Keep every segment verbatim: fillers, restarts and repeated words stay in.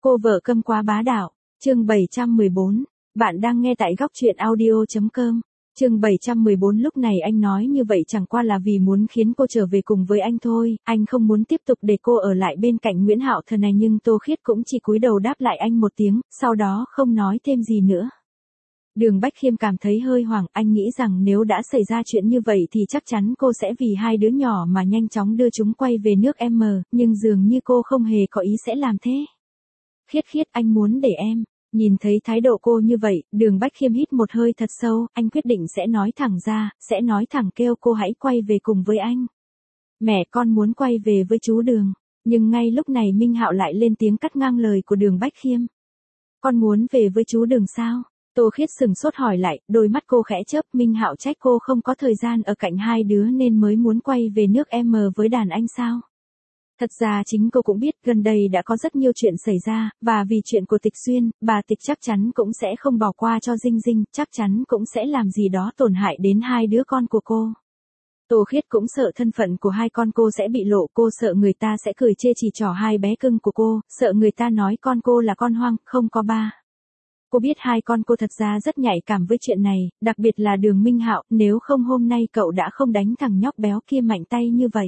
Cô vợ câm quá bá đạo, chương bảy trăm mười bốn. Bạn đang nghe tại góc truyện audio chấm com. Chương bảy trăm mười bốn. Lúc này anh nói như vậy chẳng qua là vì muốn khiến cô trở về cùng với anh thôi, anh không muốn tiếp tục để cô ở lại bên cạnh Nguyễn Hạo Thần này, nhưng Tô Khiết cũng chỉ cúi đầu đáp lại anh một tiếng, sau đó không nói thêm gì nữa. Đường Bách Khiêm cảm thấy hơi hoảng, anh nghĩ rằng nếu đã xảy ra chuyện như vậy thì chắc chắn cô sẽ vì hai đứa nhỏ mà nhanh chóng đưa chúng quay về nước em, nhưng dường như cô không hề có ý sẽ làm thế. Khiết Khiết, anh muốn để em. Nhìn thấy thái độ cô như vậy, Đường Bách Khiêm hít một hơi thật sâu, anh quyết định sẽ nói thẳng ra, sẽ nói thẳng kêu cô hãy quay về cùng với anh. Mẹ con muốn quay về với chú Đường. Nhưng ngay lúc này Minh Hạo lại lên tiếng cắt ngang lời của Đường Bách Khiêm. Con muốn về với chú Đường sao? Tô Khiết sừng sốt hỏi lại, đôi mắt cô khẽ chớp. Minh Hạo trách cô không có thời gian ở cạnh hai đứa nên mới muốn quay về nước em với đàn anh sao? Thật ra chính cô cũng biết gần đây đã có rất nhiều chuyện xảy ra, và vì chuyện của Tịch Xuyên, bà Tịch chắc chắn cũng sẽ không bỏ qua cho Dinh Dinh, chắc chắn cũng sẽ làm gì đó tổn hại đến hai đứa con của cô. Tô Khiết cũng sợ thân phận của hai con cô sẽ bị lộ, cô sợ người ta sẽ cười chê chỉ trỏ hai bé cưng của cô, sợ người ta nói con cô là con hoang, không có ba. Cô biết hai con cô thật ra rất nhạy cảm với chuyện này, đặc biệt là Đường Minh Hạo, nếu không hôm nay cậu đã không đánh thằng nhóc béo kia mạnh tay như vậy.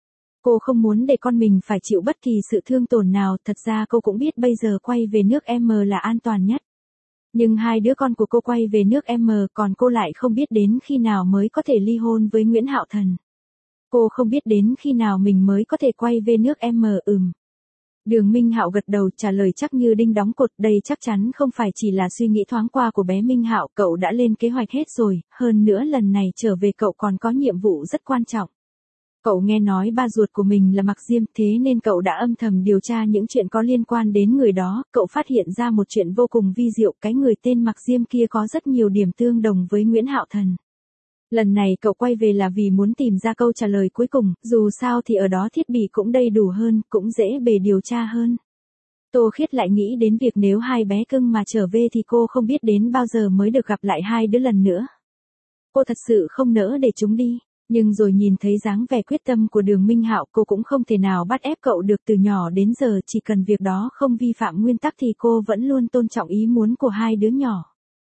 Cô không muốn để con mình phải chịu bất kỳ sự thương tổn nào, thật ra cô cũng biết bây giờ quay về nước em là an toàn nhất. Nhưng hai đứa con của cô quay về nước em, còn cô lại không biết đến khi nào mới có thể ly hôn với Nguyễn Hạo Thần. Cô không biết đến khi nào mình mới có thể quay về nước em, ừm. Đường Minh Hạo gật đầu trả lời chắc như đinh đóng cột, đây chắc chắn không phải chỉ là suy nghĩ thoáng qua của bé Minh Hạo, cậu đã lên kế hoạch hết rồi, hơn nữa lần này trở về cậu còn có nhiệm vụ rất quan trọng. Cậu nghe nói ba ruột của mình là Mạc Diêm, thế nên cậu đã âm thầm điều tra những chuyện có liên quan đến người đó, cậu phát hiện ra một chuyện vô cùng vi diệu, cái người tên Mạc Diêm kia có rất nhiều điểm tương đồng với Nguyễn Hạo Thần. Lần này cậu quay về là vì muốn tìm ra câu trả lời cuối cùng, dù sao thì ở đó thiết bị cũng đầy đủ hơn, cũng dễ bề điều tra hơn. Tô Khiết lại nghĩ đến việc nếu hai bé cưng mà trở về thì cô không biết đến bao giờ mới được gặp lại hai đứa lần nữa. Cô thật sự không nỡ để chúng đi. Nhưng rồi nhìn thấy dáng vẻ quyết tâm của Đường Minh Hạo, cô cũng không thể nào bắt ép cậu được. Từ nhỏ đến giờ chỉ cần việc đó không vi phạm nguyên tắc thì cô vẫn luôn tôn trọng ý muốn của hai đứa nhỏ.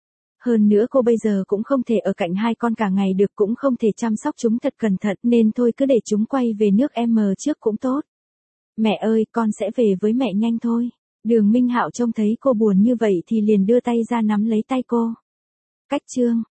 Hơn nữa cô bây giờ cũng không thể ở cạnh hai con cả ngày được, cũng không thể chăm sóc chúng thật cẩn thận, nên thôi cứ để chúng quay về nước em trước cũng tốt. Mẹ ơi, con sẽ về với mẹ nhanh thôi. Đường Minh Hạo trông thấy cô buồn như vậy thì liền đưa tay ra nắm lấy tay cô. Cách chương